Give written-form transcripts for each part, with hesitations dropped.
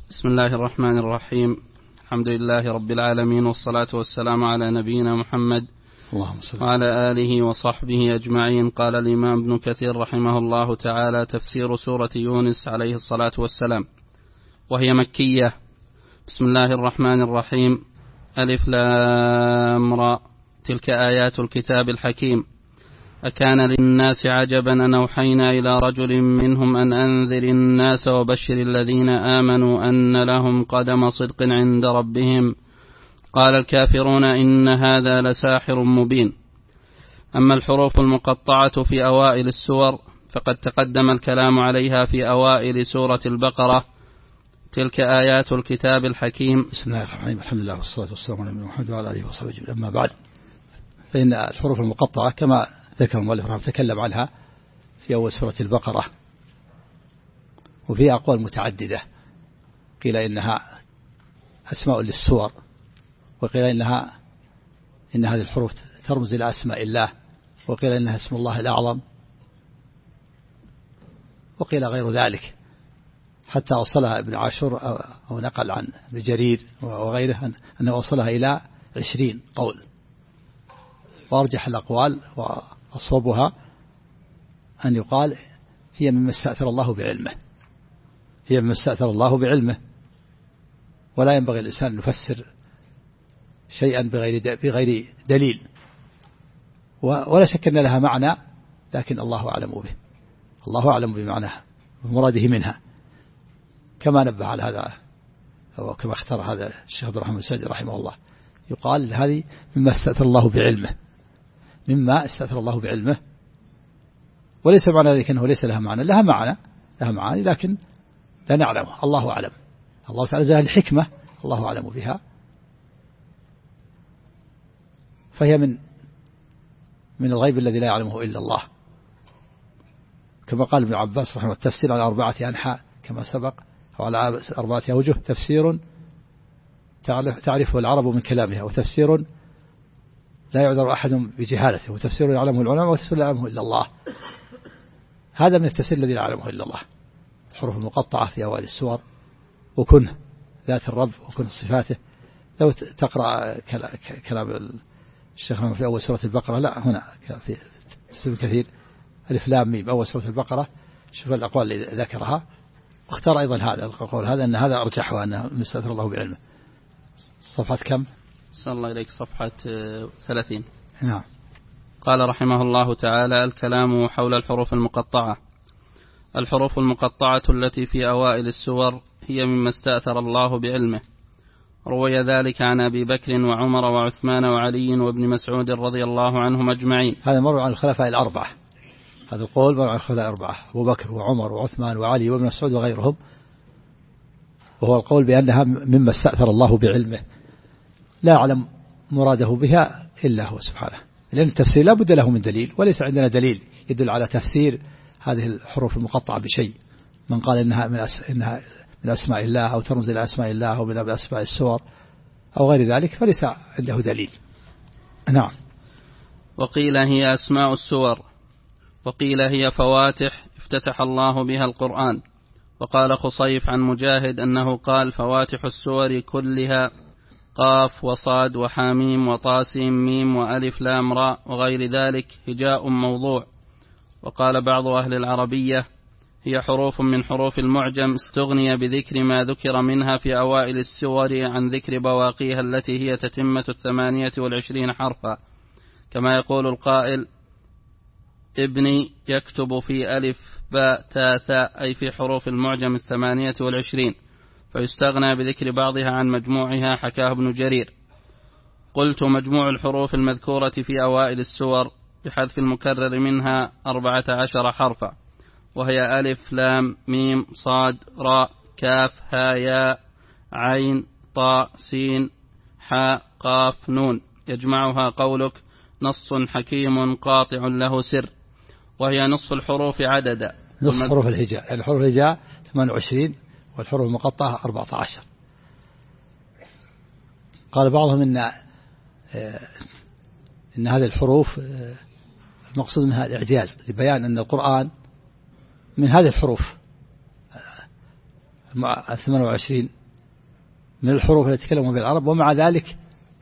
بسم الله الرحمن الرحيم. الحمد لله رب العالمين، والصلاة والسلام على نبينا محمد وعلى آله وصحبه أجمعين. قال الإمام ابن كثير رحمه الله تعالى: تفسير سورة يونس عليه الصلاة والسلام، وهي مكية. بسم الله الرحمن الرحيم. ألف لام را، تلك آيات الكتاب الحكيم. أكان للناس عجبا أن أوحينا إلى رجل منهم أن أنذر الناس وبشر الذين آمنوا أن لهم قدم صدق عند ربهم. قال الكافرون إن هذا لساحر مبين. أما الحروف المقطعة في أوائل السور فقد تقدم الكلام عليها في أوائل سورة البقرة. تلك آيات الكتاب الحكيم. بسم الله الرحمن الرحيم. الحمد لله والصلاة والسلام على محمد وعلى آله وصحبه أجمعين. أما بعد، فإن الحروف المقطعة كما ذكر المؤلف رحمه تكلم عنها في أول سورة البقرة، وفي أقوال متعددة. قيل إنها أسماء للسور، وقيل إن هذه الحروف ترمز إلى أسماء الله، وقيل إنها اسم الله الأعظم، وقيل غير ذلك، حتى وصلها ابن عاشور أو نقل عن ابن جرير وغيره أنه وصلها إلى 20 قول. وأرجح الأقوال وأصوبها أن يقال هي مما استأثر الله بعلمه، هي مما استأثر الله بعلمه، ولا ينبغي الإنسان أن يفسر شيئا بغير دليل. ولا شك أن لها معنى، لكن الله أعلم به، الله أعلم بمعناها ومراده منها، كما نبه على هذا وكما اختار هذا الشيخ عبد الرحمن السعدي رحمه الله. يقال هذه مما استأثر الله بعلمه، مما استأثر الله بعلمه، وليس معنى ذلك أنه ليس لها معنى، لها معاني لكن لا نعلمه، الله أعلم. الله تعالى زال الحكمة، الله أعلم بها، فهي من الغيب الذي لا يعلمه إلا الله، كما قال ابن عباس رحمه الله: التفسير على 4 أنحاء كما سبق، وعلى 4 أوجه: تفسير تعرفه العرب من كلامها، وتفسير لا يعذر أحد بجهالته، وتفسير يعلمه العلماء، وتفسير لا يعلمه إلا الله. هذا من التفسير الذي لا يعلمه إلا الله. الحروف المقطعة في أوائل السور، وكنه ذات الرب، وكنه صفاته. لو تقرأ كلام الشيخ في أول سورة البقرة، لا هنا في تفسير كثير: ألف لام ميم أول سورة البقرة، شوف الأقوال اللي ذكرها، واختار أيضا هذا القول، هذا أن هذا أرجح، وأنه مستأثر الله بعلمه. صفحة كم؟ صلى الله إليك، صفحة 30. نعم. قال رحمه الله تعالى: الكلام حول الحروف المقطعة. الحروف المقطعة التي في أوائل السور هي مما استأثر الله بعلمه. روي ذلك عن أبي بكر وعمر وعثمان وعلي وابن مسعود رضي الله عنهم أجمعين. هذا مر عن الخلفاء الأربعة، هذا القول مر عن الخلفاء الأربعة: أبو بكر وعمر وعثمان وعلي وابن مسعود وغيرهم، وهو القول بأنها مما استأثر الله بعلمه، لا أعلم مراده بها إلا هو سبحانه، لأن التفسير لا بد له من دليل، وليس عندنا دليل يدل على تفسير هذه الحروف المقطعة بشيء. من قال إنها من أسماء الله، أو ترمز إلى أسماء الله، أو من أسماء السور، أو غير ذلك، فليس عنده دليل. نعم. وقيل هي أسماء السور، وقيل هي فواتح افتتح الله بها القرآن. وقال خصيف عن مجاهد أنه قال: فواتح السور كلها قاف وصاد وحاميم وطاسيم ميم وألف لام راء وغير ذلك هجاء موضوع. وقال بعض أهل العربية: هي حروف من حروف المعجم استغني بذكر ما ذكر منها في أوائل السور عن ذكر بواقيها التي هي تتمة 28 حرفا، كما يقول القائل: ابني يكتب في ألف باء تاء ثاء، أي في حروف المعجم 28، فيستغنى بذكر بعضها عن مجموعها، حكاه ابن جرير. قلت: مجموع الحروف المذكورة في أوائل السور بحذف المكرر منها 14 حرفا، وهي ألف لام ميم صاد راء كاف ها ياء عين طاء سين حاء قاف نون، يجمعها قولك: نص حكيم قاطع له سر، وهي نصف الحروف عددا. نصف حروف الهجاء، يعني حروف الهجاء 28، والحروف المقطعة 14. قال بعضهم إن هذه الحروف المقصود منها الإعجاز، لبيان أن القرآن من هذه الحروف 28 من الحروف التي تكلموا بها العرب، ومع ذلك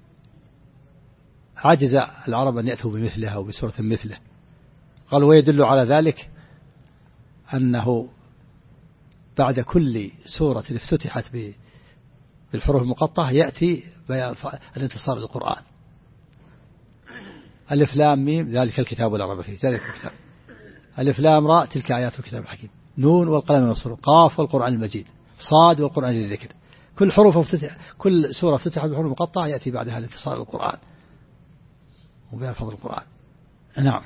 عجز العرب أن يأتوا بمثلها أو بسورة مثله. قال ويدل على ذلك أنه بعد كل سورة افتتحت بالحروف المقطعة يأتي الانتصار للقرآن. ألف لام ميم ذلك الكتاب لا ريب فيه ذلك الكتاب. ألف لام راء تلك آيات الكتاب الحكيم. نون والقلم والمسطور. قاف والقرآن المجيد. صاد والقرآن الذكر. كل سورة افتتحت بالحروف المقطعة يأتي بعدها الانتصار للقرآن وبها فضل القرآن. نعم.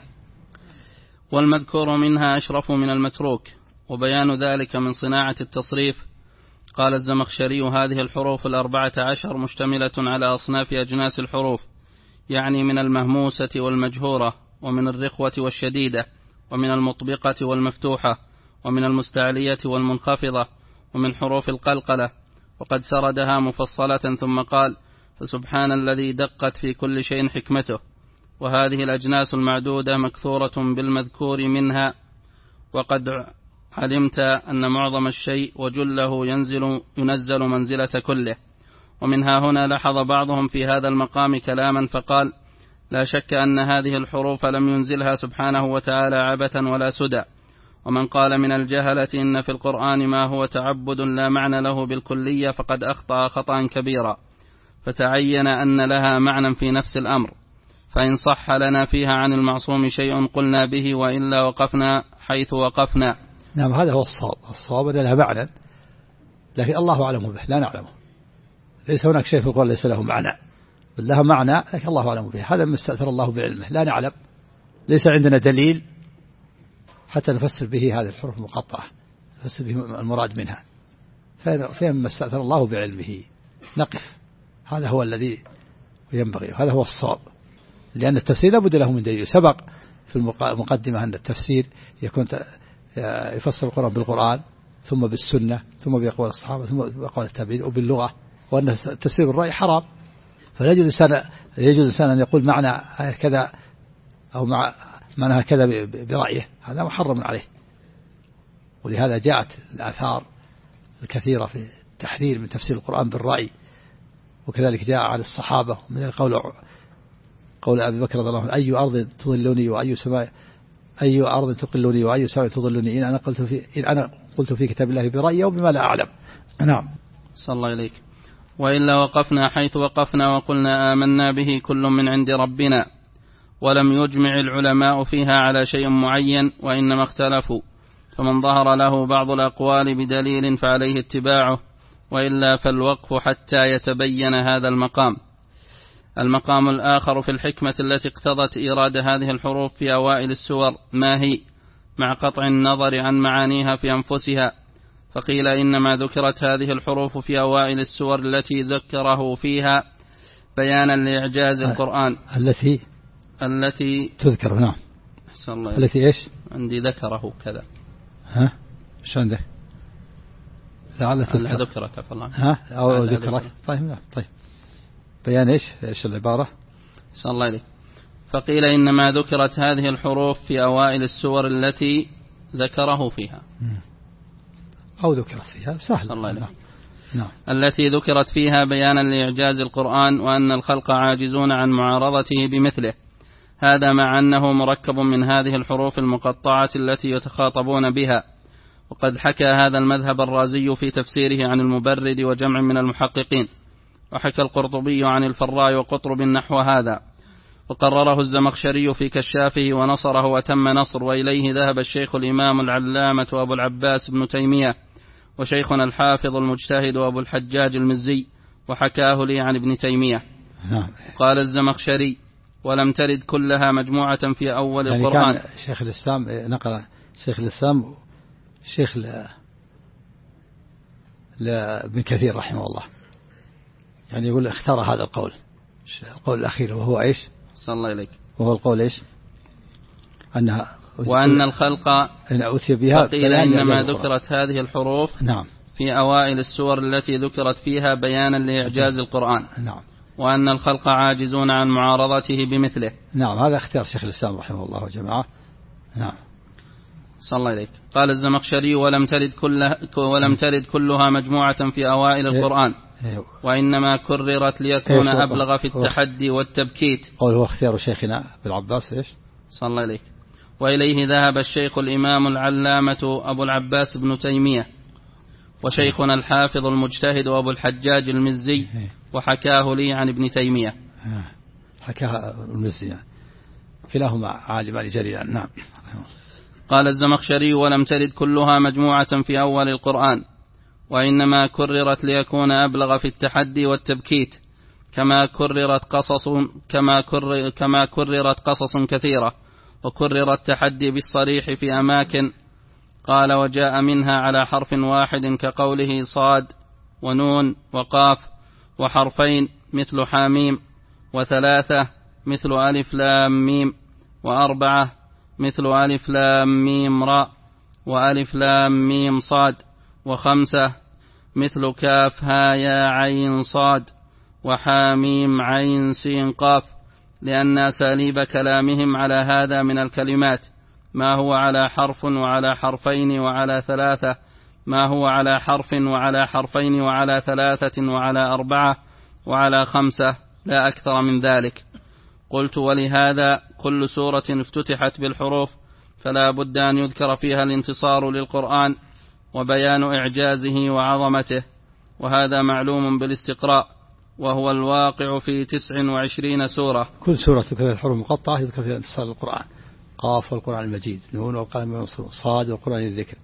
والمذكور منها أشرف من المتروك، وبيان ذلك من صناعة التصريف. قال الزمخشري هذه الحروف 14 مشتملة على أصناف أجناس الحروف، يعني من المهموسة والمجهورة، ومن الرخوة والشديدة، ومن المطبقة والمفتوحة، ومن المستعلية والمنخفضة، ومن حروف القلقلة. وقد سردها مفصلة ثم قال فسبحان الذي دقت في كل شيء حكمته. وهذه الأجناس المعدودة مكثورة بالمذكور منها، وقد علمت أن معظم الشيء وجله ينزل منزلة كله. ومنها هنا لاحظ بعضهم في هذا المقام كلاما فقال لا شك أن هذه الحروف لم ينزلها سبحانه وتعالى عبثا ولا سدى. ومن قال من الجهلة إن في القرآن ما هو تعبد لا معنى له بالكلية فقد أخطأ خطأ كبيرا، فتعين أن لها معنى في نفس الأمر، فإن صح لنا فيها عن المعصوم شيء قلنا به، وإلا وقفنا حيث وقفنا. نعم هذا هو الصواب أن لها معنى، لكن الله أعلم به لا نعلمه. ليس هناك شيء في القرآن ليس له معنى، بل لها معنى لكن الله أعلم به. هذا ما استأثر الله بعلمه، لا نعلم، ليس عندنا دليل حتى نفسر به هذه الحروف المقطعة، نفسر به المراد منها. فيما استأثر الله بعلمه نقف، هذا هو الذي ينبغي، هذا هو الصواب، لأن التفسير لابد له من دليل. سبق في المقدمة أن التفسير يكون يفسر القرآن بالقرآن، ثم بالسنة، ثم بأقوال الصحابة، ثم بأقوال التابعين، وباللغة، وأن التفسير بالرأي حرام. فلا يجوز الإنسان أن يقول معنى كذا أو معنى كذا برأيه، هذا محرم عليه. ولهذا جاءت الآثار الكثيرة في التحذير من تفسير القرآن بالرأي، وكذلك جاء على الصحابة من قول أبي بكر رضي الله عنه أي أرض تضلني وأي سماء، أي أرض تقلني وأي سماء تضلني إن أنا قلت في كتاب الله برأيي وبما لا أعلم. نعم. صلى الله إليك. وإلا وقفنا حيث وقفنا وقلنا آمنا به كل من عند ربنا، ولم يجمع العلماء فيها على شيء معين، وإنما اختلفوا، فمن ظهر له بعض الأقوال بدليل فعليه اتباعه، وإلا فالوقف حتى يتبين هذا المقام. المقام الآخر في الحكمة التي اقتضت إيراد هذه الحروف في أوائل السور ما هي، مع قطع النظر عن معانيها في أنفسها. فقيل إنما ذكرت هذه الحروف في أوائل السور التي ذكره فيها بيانا لإعجاز القرآن. التي تذكر. نعم. التي إيش؟ عندي ذكره كذا. ها شو عنده؟ لعل ذكرت والله. ها أو ذكرت. طيب نعم. طيب بيان إيش العبارة؟ صلى الله عليه. فقيل إنما ذكرت هذه الحروف في أوائل السور التي ذكره فيها، أو ذكرت فيها سهل. الله عليه. نعم. التي ذكرت فيها بيانا لإعجاز القرآن، وأن الخلق عاجزون عن معارضته بمثله. هذا مع أنه مركب من هذه الحروف المقطعة التي يتخاطبون بها. وقد حكى هذا المذهب الرازي في تفسيره عن المبرد وجمع من المحققين، وحكى القرطبي عن الفراء وقطرب نحو هذا، وقرره الزمخشري في كشافه ونصره وتم نصر. وإليه ذهب الشيخ الإمام العلامة أبو العباس بن تيمية، وشيخنا الحافظ المجتهد أبو الحجاج المزي، وحكاه لي عن ابن تيمية. قال الزمخشري ولم ترد كلها مجموعة في أول يعني القرآن. كان شيخ الإسلام نقل شيخ الإسلام شيخ لابن كثير رحمه الله، يعني يقول اختار هذا القول الأخير، وهو إيش؟ صلى الله عليك. وهو القول إيش؟ وأن الخلق أتي بها. قيل إنما ذكرت هذه الحروف نعم في أوائل السور التي ذكرت فيها بيانا لإعجاز القرآن. نعم. وأن الخلق عاجزون عن معارضته بمثله. نعم هذا اختيار شيخ الإسلام رحمه الله وجماعة. نعم. صلى الله عليك. قال الزمخشري ولم ترد كلها مجموعة في أوائل القرآن. وإنما كررت ليكون أبلغ في التحدي والتبكيت. قول هو اختيار شيخنا ابن العباس إيش؟ صلى الله عليه. وإليه ذهب الشيخ الإمام العلامة أبو العباس بن تيمية، وشيخنا الحافظ المجتهد أبو الحجاج المزي، وحكاه لي عن ابن تيمية. حكاه المزي، كلاهما عالمان جليلان. نعم. قال الزمخشري: ولم ترد كلها مجموعة في أول القرآن، وإنما كررت ليكون أبلغ في التحدي والتبكيت، كما كررت قصص كثيرة، وكرر التحدي بالصريح في أماكن. قال: وجاء منها على حرف واحد كقوله صاد ونون وقاف، وحرفين مثل حاميم، وثلاثة مثل ألف لام ميم، وأربعة مثل ألف لام ميم راء، وألف لام ميم صاد، وخمسة مثل كاف ها يا عين صاد، وحاميم عين سين قاف، لأن أساليب كلامهم على هذا من الكلمات ما هو على حرف وعلى حرفين وعلى ثلاثة، ما هو على حرف وعلى حرفين وعلى ثلاثة وعلى أربعة وعلى خمسة، لا أكثر من ذلك. قلت: ولهذا كل سورة افتتحت بالحروف فلا بد أن يذكر فيها الانتصار للقرآن وبيان إعجازه وعظمته، وهذا معلوم بالاستقراء، وهو الواقع في 29 سورة. كل سورة تذكر الحروف المقطعة يذكر فيها انتصار للقرآن: قاف والقرآن المجيد، نون والقلم والقسطر، صاد والقرآن الذكر،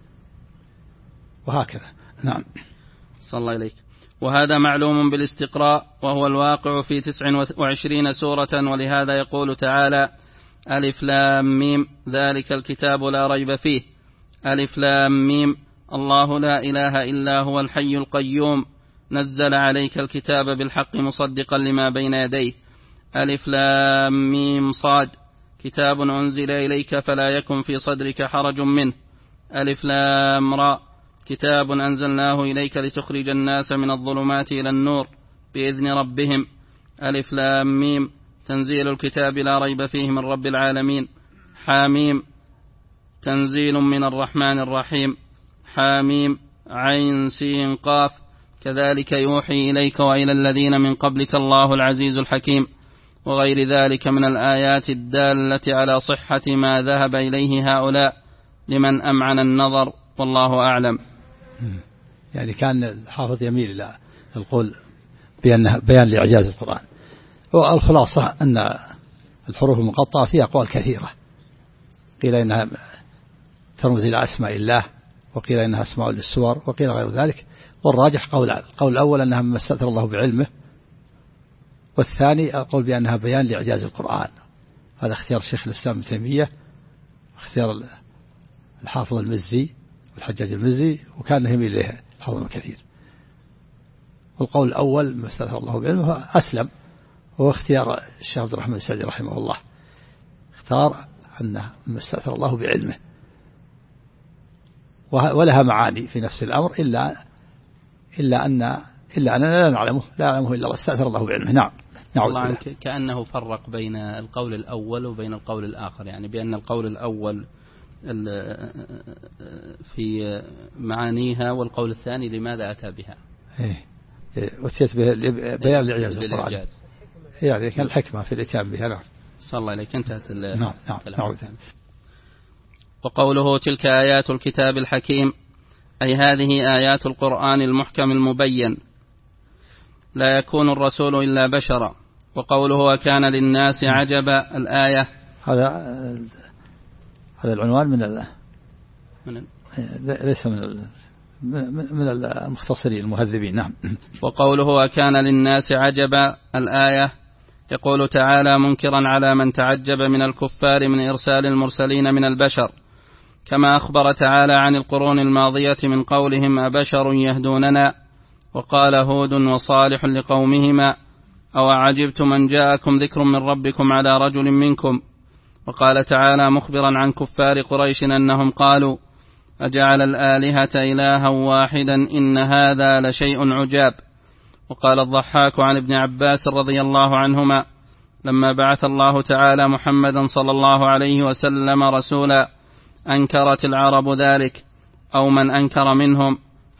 وهكذا. نعم. صلى الله عليك. وهذا معلوم بالاستقراء، وهو الواقع في 29 سورة، ولهذا يقول تعالى: ألف لام ميم ذلك الكتاب لا ريب فيه، ألف لام ميم الله لا إله إلا هو الحي القيوم نزل عليك الكتاب بالحق مصدقا لما بين يديه، ألف لام ميم صاد كتاب أنزل إليك فلا يكن في صدرك حرج منه، ألف لام راء كتاب أنزلناه إليك لتخرج الناس من الظلمات إلى النور بإذن ربهم، ألف لام ميم تنزيل الكتاب لا ريب فيه من رب العالمين، حاميم تنزيل من الرحمن الرحيم، حاميم عين سين قاف كذلك يوحي إليك وإلى الذين من قبلك الله العزيز الحكيم، وغير ذلك من الآيات الدالة على صحة ما ذهب إليه هؤلاء لمن أمعن النظر، والله أعلم. يعني كان الحافظ يميل إلى القول بيان لإعجاز القرآن، والخلاصة أن الحروف المقطعة فيها أقوال كثيرة، قيل إنها ترمز إلى أسماء الله، وقيل إنها أسماء للسور، وقيل غير ذلك، والراجح قول الأول أنها مما استأثر الله بعلمه، والثاني القول بأنها بيان لإعجاز القرآن. هذا اختيار شيخ الإسلام ابن تيمية، اختيار الحافظ المزي والحجاج المزي، وكان يميل إليه الحافظ كثير. والقول الأول ما استأثر الله بعلمه أسلم، هو اختيار الشيخ عبد الرحمن السعدي رحمه الله، اختار أنه ما استأثر الله بعلمه، ولها معاني في نفس الأمر، إلا أننا لا نعلمه إلا الله، استأثر الله بعلمه. نعم. والله كأنه فرق بين القول الأول وبين القول الآخر، يعني بأن القول الأول في معانيها، والقول الثاني لماذا أتى بها. وتيت بيان لإعجاز القرآن، يعني كان الحكمة في الإتيان بها. نعم. صلى الله عليك. انتهت. نعم. وقوله تلك آيات الكتاب الحكيم، أي هذه آيات القرآن المحكم المبين، لا يكون الرسول إلا بشرا. وقوله وكان للناس عجبا الآية، هذا العنوان ليس من المختصرين المهذبين. نعم. وقوله وكان للناس عجبا الآية، يقول تعالى منكرا على من تعجب من الكفار من إرسال المرسلين من البشر، كما أخبر تعالى عن القرون الماضية من قولهم أبشر يهدوننا، وقال هود وصالح لقومهما أو عجبتم من جاءكم ذكر من ربكم على رجل منكم. وقال تعالى مخبرا عن كفار قريش أنهم قالوا أجعل الآلهة إلها واحدا إن هذا لشيء عجاب. وقال الضحاك عن ابن عباس رضي الله عنهما لما بعث الله تعالى محمدا صلى الله عليه وسلم رسولا أنكرت العرب ذلك أو من أنكر منهم،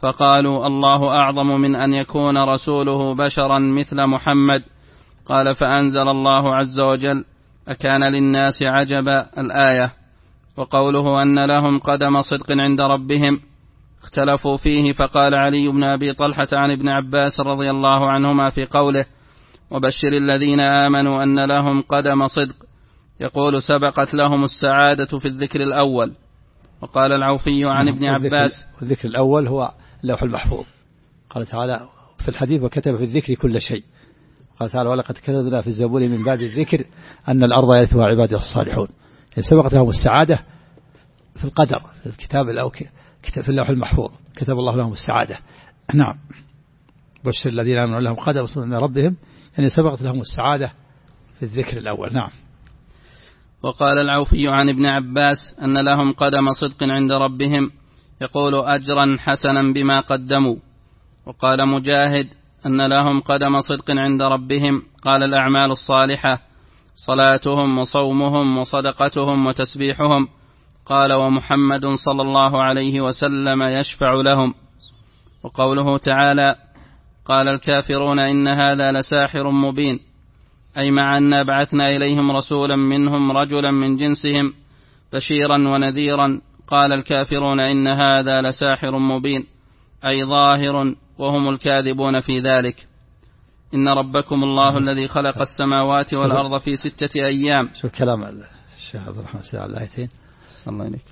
فقالوا الله أعظم من أن يكون رسوله بشرا مثل محمد. قال فأنزل الله عز وجل أكان للناس عجبا الآية. وقوله أن لهم قدم صدق عند ربهم اختلفوا فيه، فقال علي بن أبي طلحة عن ابن عباس رضي الله عنهما في قوله وبشر الذين آمنوا أن لهم قدم صدق يقول سبقت لهم السعادة في الذكر الأول. وقال العوفي عن ابن عباس الذكر الأول هو اللوح المحفوظ. قال تعالى في الحديث وكتب في الذكر كل شيء. قال تعالى ولقد كتبنا في الزبور من بعد الذكر أن الأرض يرثها عباده الصالحون. يعني سبقت لهم السعادة في القدر في الكتاب في اللوح المحفوظ، كتب الله لهم السعادة. نعم. بشر الذين آمنوا لهم قدم صدق عند ربهم، يعني سبقت لهم السعادة في الذكر الأول. نعم. وقال العوفي عن ابن عباس أن لهم قدم صدق عند ربهم يقول أجرا حسنا بما قدموا. وقال مجاهد أن لهم قدم صدق عند ربهم قال الأعمال الصالحة صلاتهم وصومهم وصدقتهم وتسبيحهم. قال ومحمد صلى الله عليه وسلم يشفع لهم. وقوله تعالى قال الكافرون إن هذا لساحر مبين، أي مع أن بعثنا إليهم رسولا منهم رجلا من جنسهم بشيرا ونذيرا. قال الكافرون إن هذا لساحر مبين، أي ظاهر وهم الكاذبون في ذلك. إن ربكم الله الذي خلق السماوات والأرض في 6 أيام. شو كلام الشيخ عبد الرحمن على الآيتين؟ صلى الله عليك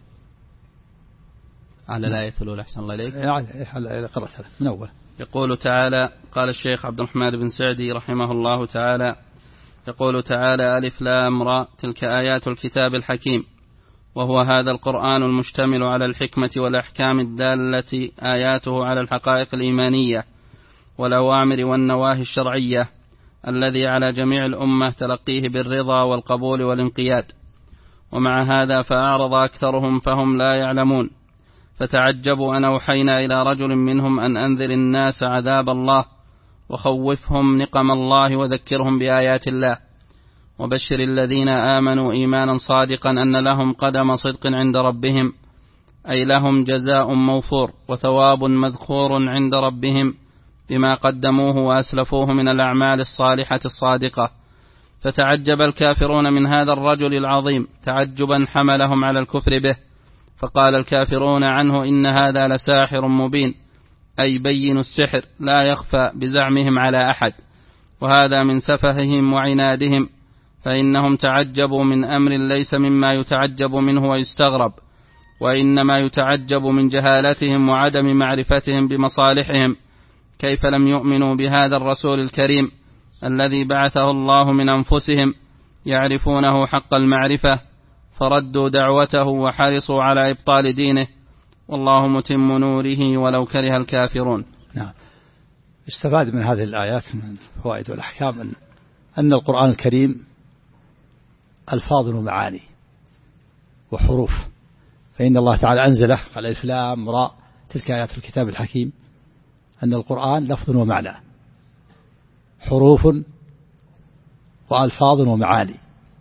على الآية الأولى أحسن الله إليك. يعني قرأتها من أول. يقول تعالى قال الشيخ عبد الرحمن بن سعدي رحمه الله تعالى يقول تعالى ألف لام را تلك آيات الكتاب الحكيم، وهو هذا القرآن المشتمل على الحكمة والأحكام الدالة آياته على الحقائق الإيمانية والأوامر والنواهي الشرعية، الذي على جميع الأمة تلقيه بالرضا والقبول والانقياد. ومع هذا فأعرض أكثرهم فهم لا يعلمون، فتعجبوا أن أوحينا إلى رجل منهم أن أنذر الناس عذاب الله وخوفهم نقم الله وذكرهم بآيات الله وبشر الذين آمنوا إيمانا صادقا أن لهم قدم صدق عند ربهم، أي لهم جزاء موفور وثواب مذخور عند ربهم بما قدموه وأسلفوه من الأعمال الصالحة الصادقة. فتعجب الكافرون من هذا الرجل العظيم تعجبا حملهم على الكفر به، فقال الكافرون عنه إن هذا لساحر مبين، أي بين السحر لا يخفى بزعمهم على أحد. وهذا من سفههم وعنادهم، فإنهم تعجبوا من أمر ليس مما يتعجب منه ويستغرب، وإنما يتعجب من جهالتهم وعدم معرفتهم بمصالحهم. كيف لم يؤمنوا بهذا الرسول الكريم الذي بعثه الله من أنفسهم يعرفونه حق المعرفة، فردوا دعوته وحرصوا على إبطال دينه، والله متم نوره ولو كره الكافرون. نعم. استفاد من هذه الآيات من فوائد والأحكام أن القرآن الكريم ألفاظ ومعاني وحروف، فإن الله تعالى أنزله قال ألف لام را تلك آيات الكتاب الحكيم، أن القرآن لفظ ومعنى، حروف وألفاظ ومعاني.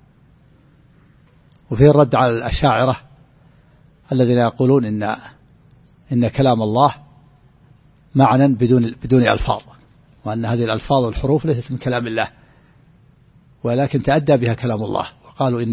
وفيه الرد على الأشاعرة الذين يقولون إن كلام الله معنى بدون ألفاظ، وأن هذه الألفاظ والحروف ليست من كلام الله ولكن تأدى بها كلام الله. وقالوا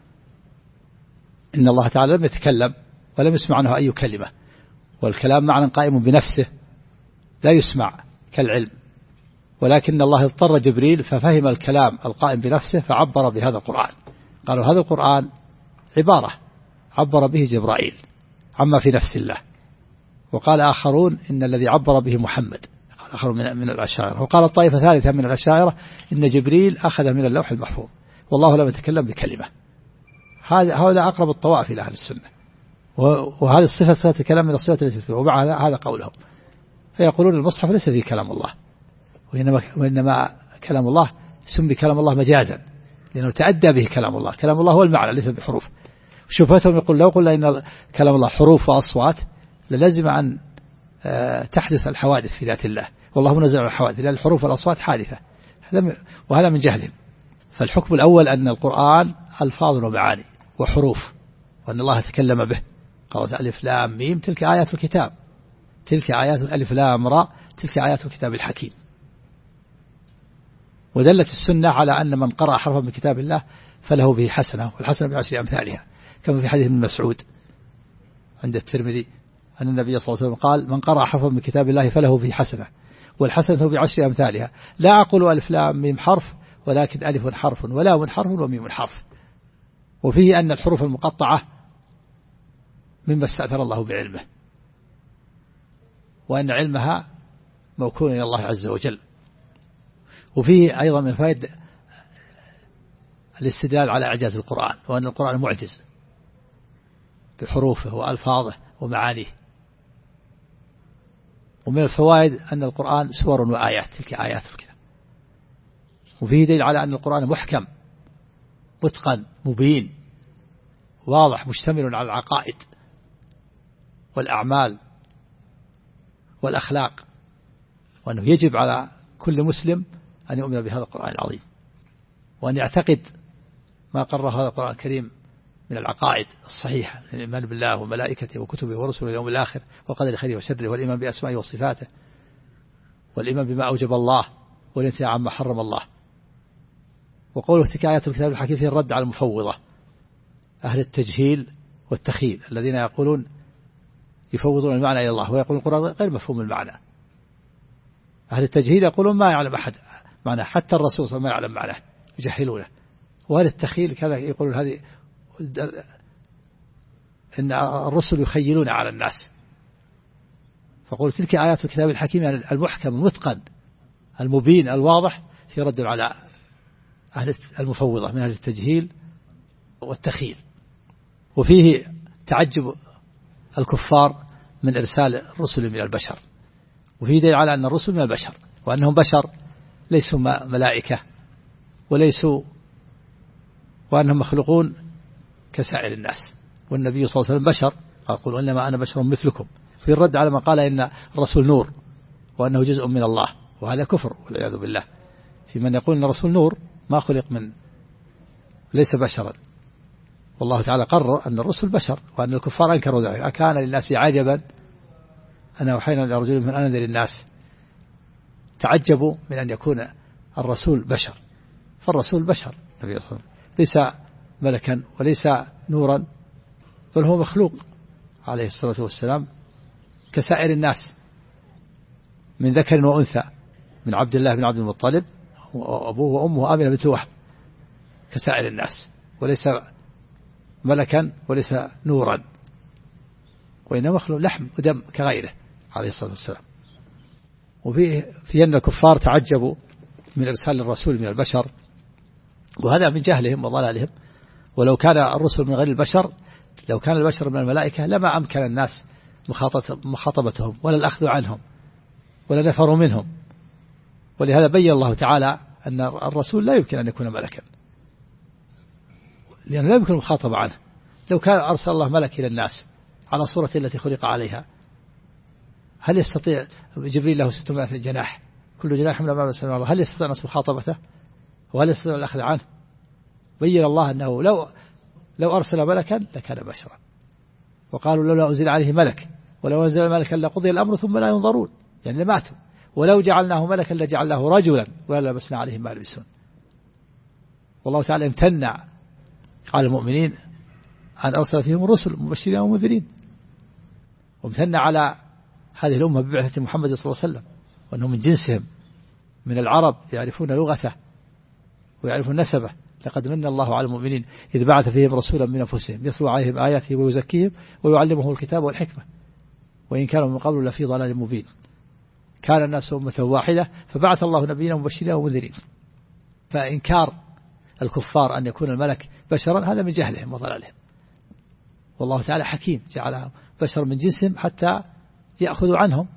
إن الله تعالى لم يتكلم ولم يسمع عنه أي كلمة، والكلام معنى قائم بنفسه لا يسمع كالعلم، ولكن الله اضطر جبريل ففهم الكلام القائم بنفسه فعبر بهذا القرآن. قالوا هذا القرآن عبارة عبر به جبرائيل عما في نفس الله. وقال آخرون إن الذي عبر به محمد، قال آخر من الأشاعرة. وقال الطائفة ثالثة من الأشاعرة إن جبريل أخذ من اللوح المحفوظ والله لم يتكلم بكلمة. هذا أقرب الطوائف إلى أهل السنة، وهذه صفة الكلام من الصفات التي فيه. ومع هذا قولهم فيقولون المصحف ليس فيه كلام الله، وإنما كلام الله سمي كلام الله مجازا لأنه تأدى به كلام الله. كلام الله هو المعنى ليس بحروف. شوفتهم يقول لو قلنا إن كلام الله حروف وأصوات للزم أن تحدث الحوادث في ذات الله، والله منزل على الحوادث لأن الحروف والأصوات حادثة، وهذا من جهلهم. فالحكم الأول أن القرآن ألفاظ ومعاني وحروف، وأن الله تكلم به. قالت ألف لام ميم تلك آيات الكتاب تلك آيات ألف لام را تلك آيات الكتاب الحكيم. ودلت السنة على أن من قرأ حرفا من كتاب الله فله به حسنة، والحسنة بعشر أمثالها، كما في حديث ابن مسعود عند الترمذي أن النبي صلى الله عليه وسلم قال: من قرأ حرفا من كتاب الله فله به حسنة، والحسنة بعشر أمثالها. لا أقول ألف لام ميم حرف، ولكن ألف حرف ولام حرف وميم حرف. وفيه أن الحروف المقطعة مما استأثر الله بعلمه، وأن علمها موكول إلى الله عز وجل. وفيه أيضا من فائدة الاستدلال على إعجاز القرآن، وأن القرآن معجز بحروفه وألفاظه ومعانيه. ومن الفوائد أن القرآن سور وآيات، تلك آيات الكتاب. وفيه دليل على أن القرآن محكم متقن مبين واضح مشتمل على العقائد والأعمال والأخلاق، وأنه يجب على كل مسلم أن يؤمن بهذا القرآن العظيم، وأن يعتقد ما قرر هذا القرآن الكريم من العقائد الصحيحة، الإيمان بالله وملائكته وكتبه ورسله واليوم الآخر وقدر خيره وشره، والإيمان بأسمائه وصفاته، والإيمان بما أوجب الله والانتهاء عما حرم الله. وقوله تلك آيات الكتاب الحكيم فيه الرد على المفوضة أهل التجهيل والتخيل الذين يقولون يفوضون المعنى إلى الله ويقولون القرآن غير مفهوم المعنى. أهل التجهيل يقولون ما يعلم أحد معناه، حتى الرسول صلى الله عليه وسلم ما يعلم معناه، يجهلونه. وأهل التخيل كذا يقولون هذه إن الرسل يخيلون على الناس. فقول تلك آيات الكتاب الحكيم يعني المحكم المتقن المبين الواضح، في رد على أهل المفوضة من أهل التجهيل والتخيل. وفيه تعجب الكفار من إرسال الرسل من البشر، وفيه دليل على أن الرسل من البشر، وأنهم بشر ليسوا ملائكة وأنهم مخلوقون كسائر الناس. والنبي صلى الله عليه وسلم بشر، قال إنما أنا بشر مثلكم، في الرد على من قال إن الرسول نور وأنه جزء من الله، وهذا كفر والعياذ بالله. في من يقول أن الرسول نور ما خلق ليس بشرا، والله تعالى قرر أن الرسل بشر، وأن الكفار أنكروا ذلك. أكان للناس عجبا أنا أوحينا إلى رجل من أنذر الناس، تعجبوا من أن يكون الرسول بشر، فالرسول بشر النبي صلى الله عليه وسلم ليس ملكا وليس نورا، بل هو مخلوق عليه الصلاة والسلام كسائر الناس، من ذكر وأنثى، من عبد الله بن عبد المطلب وأبوه وأمه آمنة بنت وهب، كسائر الناس، وليس ملكا وليس نورا، وإنما مخلوق لحم ودم كغيره عليه الصلاة والسلام. وفي أن الكفار تعجبوا من إرسال الرسول من البشر، وهذا من جهلهم وضلالهم. ولو كان الرسل من غير البشر، لو كان البشر من الملائكة لما أمكن الناس مخاطبتهم ولا الأخذ عنهم ولا نفروا منهم. ولهذا بين الله تعالى أن الرسول لا يمكن أن يكون ملكا، لأنه لا يمكن المخاطبة عنه. لو كان أرسل الله ملك إلى الناس على صورة التي خلق عليها، هل يستطيع جبريل له 600 جناح كل جناح من أمام السماء، هل يستطيع الناس مخاطبته وهل يستطيع الأخذ عنه؟ بين الله أنه لو أرسل ملكا لكان بشرا. وقالوا لولا أنزل عليه ملك، ولو أنزل ملكا لقضي الأمر ثم لا ينظرون، يعني لماتوا. ولو جعلناه ملكا لجعلناه رجلا ولا لبسنا عليهم ما يلبسون. والله تعالى امتنع على المؤمنين أن أرسل فيهم الرسل مبشرين ومنذرين، وامتنع على هذه الأمة ببعثة محمد صلى الله عليه وسلم، وأنهم من جنسهم من العرب يعرفون لغته ويعرفون نسبه. لقد من الله على المؤمنين إذ بعث فيهم رسولا من أنفسهم يتلو عليهم آياته ويزكيهم ويعلمهم الكتاب والحكمة وإن كانوا من قبل لفي ضلال مبين. كان الناس أمة واحدة فبعث الله نبينا مبشرين ومنذرين. فإنكار الكفار أن يكون الملك بشرا هذا من جهلهم وضلالهم. والله تعالى حكيم جعلهم بشر من جنسهم حتى يأخذوا عنهم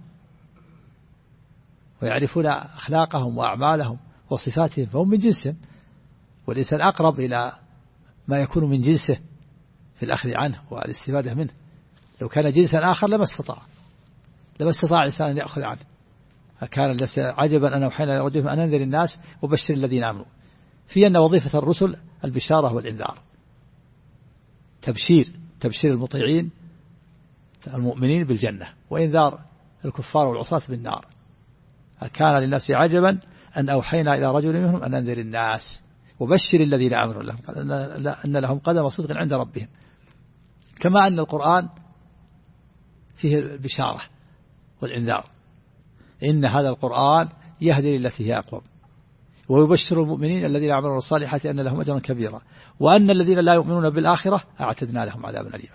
ويعرفون أخلاقهم وأعمالهم وصفاتهم، فهم من جنسهم، والإنسان أقرب إلى ما يكون من جنسه في الأخذ عنه والاستفادة منه. لو كان جنسا آخر لما استطاع الإنسان أن يأخذ عنه. فكان ليس عجبا أن أوحينا إلى رجل أن أنذر الناس وبشر الذين آمنوا. في أن وظيفة الرسل البشارة والإنذار، تبشير المطيعين المؤمنين بالجنة، وإنذار الكفار والعصاة بالنار. كان للناس عجبا أن أوحينا إلى رجل منهم أن أنذر الناس وبشر الذين آمنوا لهم أن لهم قدم صدق عند ربهم. كما أن القرآن فيه البشارة والإنذار، إن هذا القرآن يهدي للتي هي أقوم ويبشر المؤمنين الذين يعملون الصالحات أن لهم أجرا كبيرا وأن الذين لا يؤمنون بالآخرة أعتدنا لهم عذابا أليما.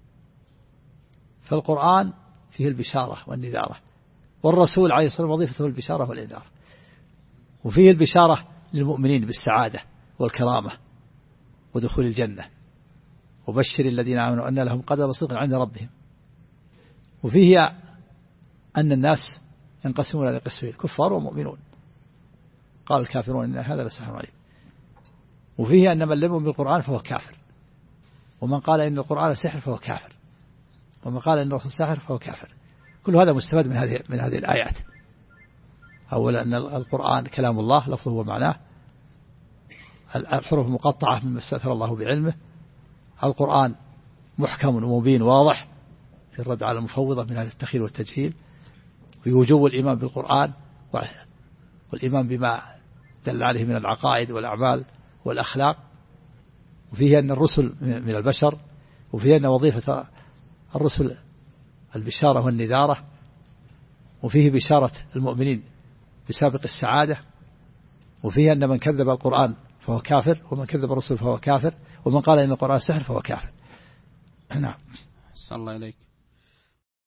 فالقرآن فيه البشارة والنذارة، والرسول عليه الصلاة والسلام وظيفته البشارة والإنذار. وفيه البشارة للمؤمنين بالسعادة والكرامة ودخول الجنة، وبشر الذين آمنوا أن لهم قدم صدق عند ربهم. وفيه أن الناس ينقسمون إلى قسمين، كفار ومؤمنون، قال الكافرون إن هذا لسحر عليم. وفيه أن من لم يؤمن بالقرآن فهو كافر، ومن قال إن القرآن سحر فهو كافر، ومن قال إن الرسول ساحر فهو كافر. كل هذا مستفاد من هذه الآيات. أولا أن القرآن كلام الله لفظه ومعناه، الحروف مقطعة مما استأثر الله بعلمه، القرآن محكم ومبين واضح في الرد على المفوضة من هذا التخيل والتجهيل، ويوجب الإيمان بالقرآن والإيمان بما دل عليه من العقائد والأعمال والأخلاق. وفيه أن الرسل من البشر، وفيه أن وظيفة الرسل البشارة والنذارة، وفيه بشارة المؤمنين بسابق السعادة. وفيه أن من كذب القرآن فهو كافر، ومن كذب الرسل فهو كافر، ومن قال إن القرآن سحر فهو كافر. نعم. صلى الله عليك.